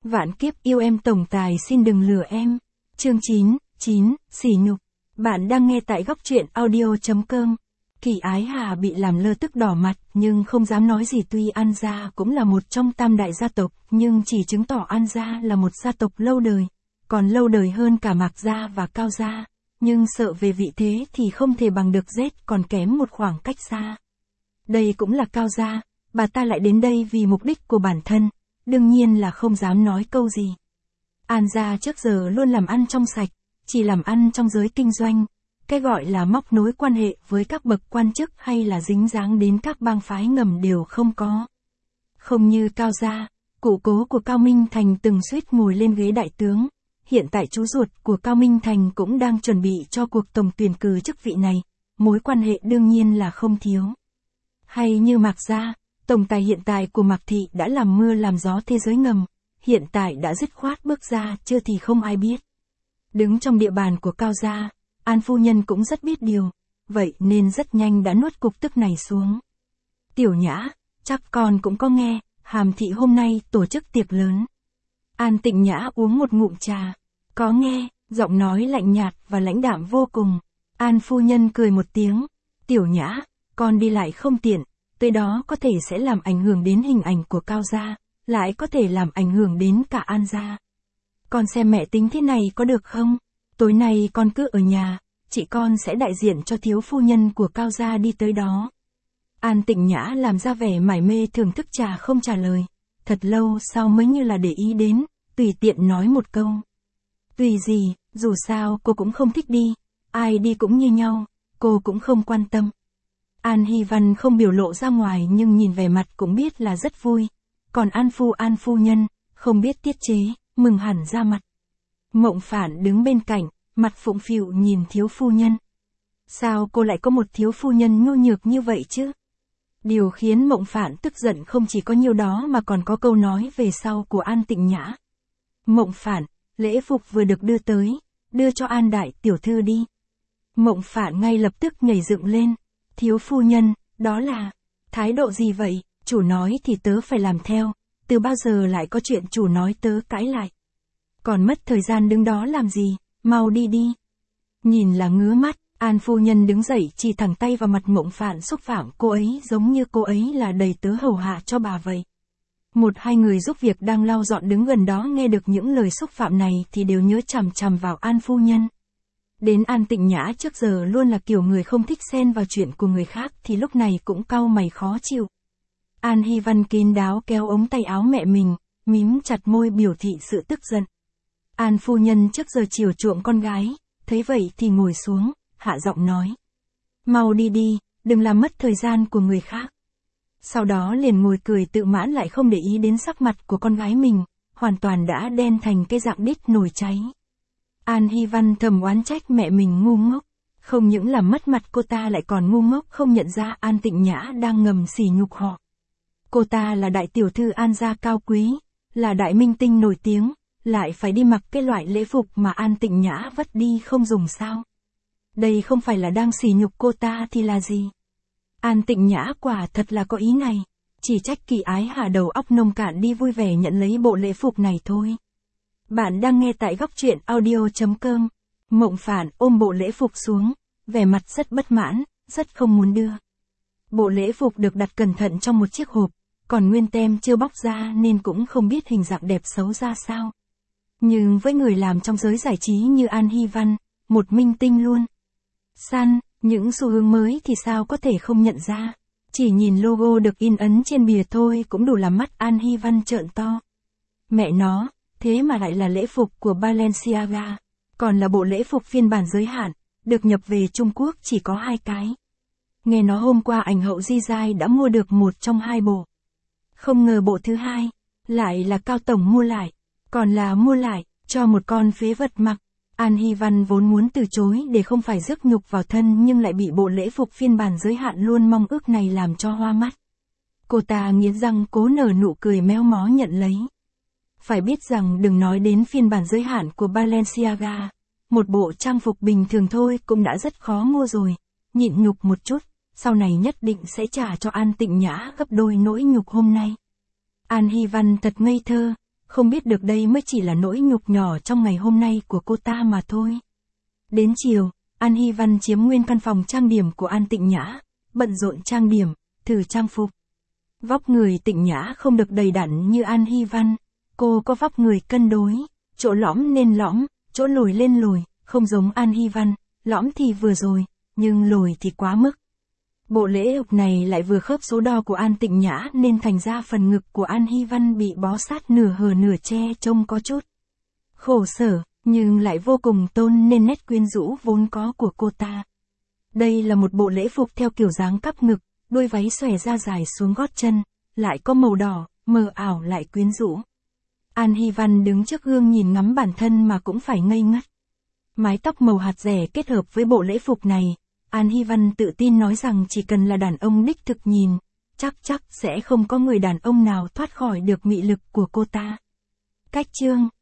Vạn kiếp yêu em tổng tài xin đừng lừa em. Chương 9, sỉ nhục. Bạn đang nghe tại góc truyện audio.com. Kỳ Ái Hà bị làm lơ tức đỏ mặt nhưng không dám nói gì, tuy An gia cũng là một trong tam đại gia tộc nhưng chỉ chứng tỏ An gia là một gia tộc lâu đời, còn lâu đời hơn cả Mạc gia và Cao gia, nhưng sợ về vị thế thì không thể bằng được Z, còn kém một khoảng cách xa. Đây cũng là Cao gia, bà ta lại đến đây vì mục đích của bản thân, đương nhiên là không dám nói câu gì. An gia trước giờ luôn làm ăn trong sạch, chỉ làm ăn trong giới kinh doanh. Cái gọi là móc nối quan hệ với các bậc quan chức hay là dính dáng đến các bang phái ngầm đều không có. Không như Cao gia, cụ cố của Cao Minh Thành từng suýt ngồi lên ghế đại tướng. Hiện tại chú ruột của Cao Minh Thành cũng đang chuẩn bị cho cuộc tổng tuyển cử chức vị này, mối quan hệ đương nhiên là không thiếu. Hay như Mạc gia, tổng tài hiện tại của Mạc thị đã làm mưa làm gió thế giới ngầm, hiện tại đã dứt khoát bước ra chưa thì không ai biết. Đứng trong địa bàn của Cao gia, An phu nhân cũng rất biết điều, vậy nên rất nhanh đã nuốt cục tức này xuống. Tiểu Nhã, chắc con cũng có nghe, Hàm thị hôm nay tổ chức tiệc lớn. An Tịnh Nhã uống một ngụm trà. Có nghe, giọng nói lạnh nhạt và lãnh đạm vô cùng. An phu nhân cười một tiếng. Tiểu Nhã, con đi lại không tiện, tới đó có thể sẽ làm ảnh hưởng đến hình ảnh của Cao gia, lại có thể làm ảnh hưởng đến cả An gia. Con xem mẹ tính thế này có được không? Tối nay con cứ ở nhà, chị con sẽ đại diện cho thiếu phu nhân của Cao gia đi tới đó. An Tịnh Nhã làm ra vẻ mải mê thưởng thức trà không trả lời. Thật lâu sau mới như là để ý đến, tùy tiện nói một câu. Tùy gì, dù sao cô cũng không thích đi, ai đi cũng như nhau, cô cũng không quan tâm. An Hy Văn không biểu lộ ra ngoài nhưng nhìn vẻ mặt cũng biết là rất vui. Còn An phu nhân, không biết tiết chế, mừng hẳn ra mặt. Mộng Phản đứng bên cạnh, mặt phụng phịu nhìn thiếu phu nhân. Sao cô lại có một thiếu phu nhân nhu nhược như vậy chứ? Điều khiến Mộng Phản tức giận không chỉ có nhiêu đó mà còn có câu nói về sau của An Tịnh Nhã. Mộng Phản, lễ phục vừa được đưa tới, đưa cho An đại tiểu thư đi. Mộng Phản ngay lập tức nhảy dựng lên. Thiếu phu nhân, đó là thái độ gì vậy? Chủ nói thì tớ phải làm theo, từ bao giờ lại có chuyện chủ nói tớ cãi lại? Còn mất thời gian đứng đó làm gì, mau đi đi. Nhìn là ngứa mắt, An phu nhân đứng dậy chỉ thẳng tay vào mặt Mộng Phản xúc phạm cô ấy giống như cô ấy là đầy tớ hầu hạ cho bà vậy. Một hai người giúp việc đang lau dọn đứng gần đó nghe được những lời xúc phạm này thì đều nhớ chằm chằm vào An phu nhân. Đến An Tịnh Nhã trước giờ luôn là kiểu người không thích xen vào chuyện của người khác thì lúc này cũng cau mày khó chịu. An Hy Văn kín đáo kéo ống tay áo mẹ mình, mím chặt môi biểu thị sự tức giận. An phu nhân trước giờ chiều chuộng con gái, thấy vậy thì ngồi xuống, hạ giọng nói. Mau đi đi, đừng làm mất thời gian của người khác. Sau đó liền ngồi cười tự mãn lại không để ý đến sắc mặt của con gái mình, hoàn toàn đã đen thành cái dạng đít nổi cháy. An Hy Văn thầm oán trách mẹ mình ngu ngốc, không những làm mất mặt cô ta lại còn ngu ngốc không nhận ra An Tịnh Nhã đang ngầm sỉ nhục họ. Cô ta là đại tiểu thư An gia cao quý, là đại minh tinh nổi tiếng, lại phải đi mặc cái loại lễ phục mà An Tịnh Nhã vất đi không dùng sao. Đây không phải là đang sỉ nhục cô ta thì là gì? An Tịnh Nhã quả thật là có ý này, chỉ trách Kỳ Ái Hà đầu óc nông cạn đi vui vẻ nhận lấy bộ lễ phục này thôi. Bạn đang nghe tại góc truyện audio.com. Mộng Phản ôm bộ lễ phục xuống, vẻ mặt rất bất mãn, rất không muốn đưa. Bộ lễ phục được đặt cẩn thận trong một chiếc hộp, còn nguyên tem chưa bóc ra nên cũng không biết hình dạng đẹp xấu ra sao. Nhưng với người làm trong giới giải trí như An Hy Văn, một minh tinh luôn. Săn, những xu hướng mới thì sao có thể không nhận ra. Chỉ nhìn logo được in ấn trên bìa thôi cũng đủ làm mắt An Hy Văn trợn to. Mẹ nó, thế mà lại là lễ phục của Balenciaga, còn là bộ lễ phục phiên bản giới hạn, được nhập về Trung Quốc chỉ có 2 cái. Nghe nói hôm qua ảnh hậu Di Giai đã mua được một trong 2 bộ. Không ngờ bộ thứ 2, lại là Cao tổng mua lại, còn là mua lại, cho một con phế vật mặc. An Hy Văn vốn muốn từ chối để không phải rước nhục vào thân nhưng lại bị bộ lễ phục phiên bản giới hạn luôn mong ước này làm cho hoa mắt. Cô ta nghiến răng cố nở nụ cười méo mó nhận lấy. Phải biết rằng đừng nói đến phiên bản giới hạn của Balenciaga, một bộ trang phục bình thường thôi cũng đã rất khó mua rồi, nhịn nhục một chút, sau này nhất định sẽ trả cho An Tịnh Nhã gấp đôi nỗi nhục hôm nay. An Hy Văn thật ngây thơ, không biết được đây mới chỉ là nỗi nhục nhỏ trong ngày hôm nay của cô ta mà thôi. Đến chiều, An Hy Văn chiếm nguyên căn phòng trang điểm của An Tịnh Nhã, bận rộn trang điểm, thử trang phục. Vóc người Tịnh Nhã không được đầy đặn như An Hy Văn, cô có vóc người cân đối, chỗ lõm nên lõm, chỗ lồi lên lồi, không giống An Hy Văn, lõm thì vừa rồi, nhưng lồi thì quá mức. Bộ lễ phục này lại vừa khớp số đo của An Tịnh Nhã nên thành ra phần ngực của An Hy Văn bị bó sát nửa hở nửa che, trông có chút khổ sở, nhưng lại vô cùng tôn nên nét quyến rũ vốn có của cô ta. Đây là một bộ lễ phục theo kiểu dáng cắp ngực, đôi váy xòe ra dài xuống gót chân, lại có màu đỏ, mờ ảo lại quyến rũ. An Hy Văn đứng trước gương nhìn ngắm bản thân mà cũng phải ngây ngất. Mái tóc màu hạt rẻ kết hợp với bộ lễ phục này, An Hy Văn tự tin nói rằng chỉ cần là đàn ông đích thực nhìn, chắc sẽ không có người đàn ông nào thoát khỏi được mị lực của cô ta. Cách chương